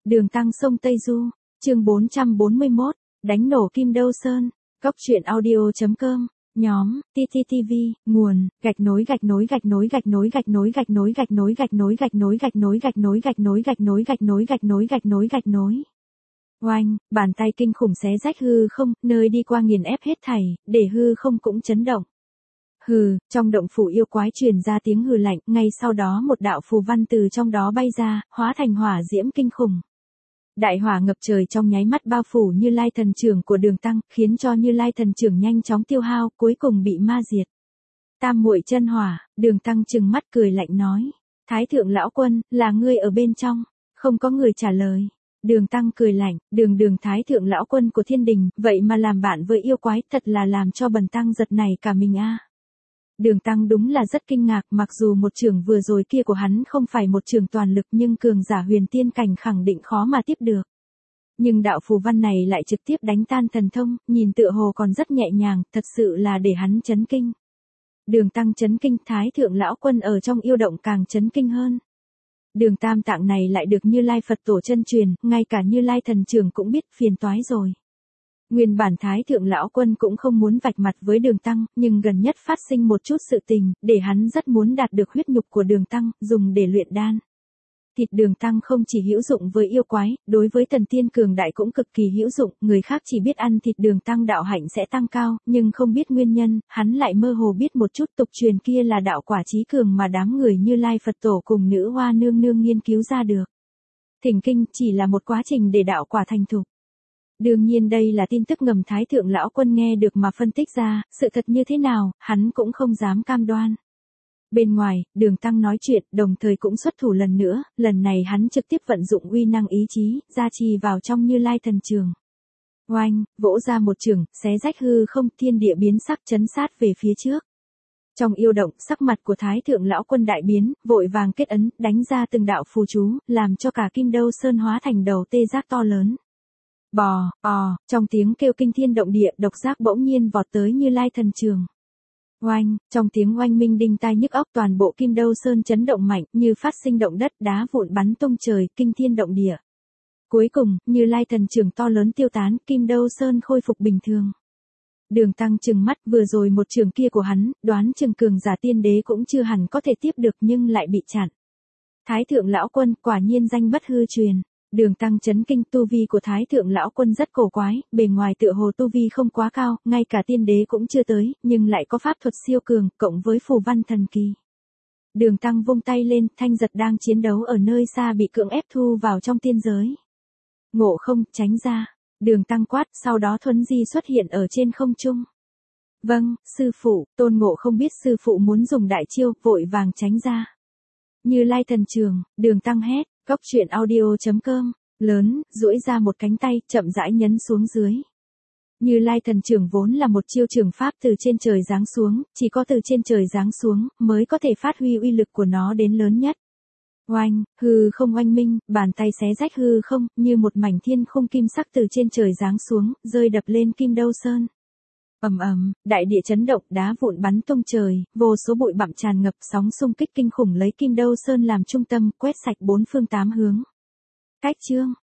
Đường Tăng sông Tây Du, chương 441, đánh nổ Kim Đâu Sơn, Cốc truyện audio.com, nhóm, TTTV, nguồn, gạch nối. Oanh, bàn tay kinh khủng xé rách hư không, nơi đi qua nghiền ép hết thảy, để hư không cũng chấn động. Hừ, trong động phủ yêu quái truyền ra tiếng hừ lạnh, ngay sau đó một đạo phù văn từ trong đó bay ra, hóa thành hỏa diễm kinh khủng. Đại hỏa ngập trời trong nháy mắt bao phủ Như Lai thần trưởng của Đường Tăng, khiến cho Như Lai thần trưởng nhanh chóng tiêu hao, cuối cùng bị ma diệt. Tam muội chân hỏa, Đường Tăng trừng mắt cười lạnh nói, Thái thượng lão quân, là ngươi ở bên trong? Không có người trả lời. Đường Tăng cười lạnh, đường Thái thượng lão quân của thiên đình, vậy mà làm bạn với yêu quái, thật là làm cho bần tăng giật này cả mình a. Đường Tăng đúng là rất kinh ngạc, mặc dù một trường vừa rồi kia của hắn không phải một trường toàn lực nhưng cường giả huyền tiên cảnh khẳng định khó mà tiếp được. Nhưng đạo phù văn này lại trực tiếp đánh tan thần thông, nhìn tựa hồ còn rất nhẹ nhàng, thật sự là để hắn chấn kinh. Đường Tăng chấn kinh, Thái thượng lão quân ở trong yêu động càng chấn kinh hơn. Đường tam tạng này lại được Như Lai Phật tổ chân truyền, ngay cả Như Lai thần trưởng cũng biết phiền toái rồi. Nguyên bản Thái thượng lão quân cũng không muốn vạch mặt với Đường Tăng, nhưng gần nhất phát sinh một chút sự tình, để hắn rất muốn đạt được huyết nhục của Đường Tăng, dùng để luyện đan. Thịt Đường Tăng không chỉ hữu dụng với yêu quái, đối với thần tiên cường đại cũng cực kỳ hữu dụng, người khác chỉ biết ăn thịt Đường Tăng đạo hạnh sẽ tăng cao, nhưng không biết nguyên nhân, hắn lại mơ hồ biết một chút tục truyền kia là đạo quả chí cường mà đám người Như Lai Phật tổ cùng nữ hoa nương nương nghiên cứu ra được. Thỉnh kinh chỉ là một quá trình để đạo quả thành thục. Đương nhiên đây là tin tức ngầm Thái thượng lão quân nghe được mà phân tích ra, sự thật như thế nào, hắn cũng không dám cam đoan. Bên ngoài, Đường Tăng nói chuyện, đồng thời cũng xuất thủ lần nữa, lần này hắn trực tiếp vận dụng uy năng ý chí, gia trì vào trong Như Lai thần trường. Oanh, vỗ ra một trường, xé rách hư không, thiên địa biến sắc chấn sát về phía trước. Trong yêu động, sắc mặt của Thái thượng lão quân đại biến, vội vàng kết ấn, đánh ra từng đạo phù chú, làm cho cả Kim Đâu Sơn hóa thành đầu tê giác to lớn. Bò, trong tiếng kêu kinh thiên động địa, độc giác bỗng nhiên vọt tới Như Lai thần trường. Oanh, trong tiếng oanh minh đinh tai nhức óc, toàn bộ Kim Đâu Sơn chấn động mạnh, như phát sinh động đất, đá vụn bắn tung trời, kinh thiên động địa. Cuối cùng, Như Lai thần trường to lớn tiêu tán, Kim Đâu Sơn khôi phục bình thường. Đường Tăng trừng mắt, vừa rồi một trường kia của hắn, đoán chừng cường giả tiên đế cũng chưa hẳn có thể tiếp được nhưng lại bị chặn. Thái thượng lão quân, quả nhiên danh bất hư truyền. Đường Tăng chấn kinh, tu vi của Thái thượng lão quân rất cổ quái, bề ngoài tựa hồ tu vi không quá cao, ngay cả tiên đế cũng chưa tới, nhưng lại có pháp thuật siêu cường, cộng với phù văn thần kỳ. Đường Tăng vung tay lên, Thanh Giật đang chiến đấu ở nơi xa bị cưỡng ép thu vào trong tiên giới. Ngộ không, tránh ra. Đường Tăng quát, sau đó thuấn di xuất hiện ở trên không trung. Vâng, sư phụ. Tôn Ngộ không biết sư phụ muốn dùng đại chiêu, vội vàng tránh ra. Như Lai thần trường, Đường Tăng hét. Cốc truyện audio.com, lớn, duỗi ra một cánh tay, chậm rãi nhấn xuống dưới. Như Lai thần trưởng vốn là một chiêu trường pháp từ trên trời giáng xuống, chỉ có từ trên trời giáng xuống, mới có thể phát huy uy lực của nó đến lớn nhất. Oanh, hư không oanh minh, bàn tay xé rách hư không, như một mảnh thiên khung kim sắc từ trên trời giáng xuống, rơi đập lên Kim Đâu Sơn. Ầm, đại địa chấn động, đá vụn bắn tung trời, vô số bụi bặm tràn ngập, sóng xung kích kinh khủng lấy Kim Đâu Sơn làm trung tâm, quét sạch bốn phương tám hướng. Cách chương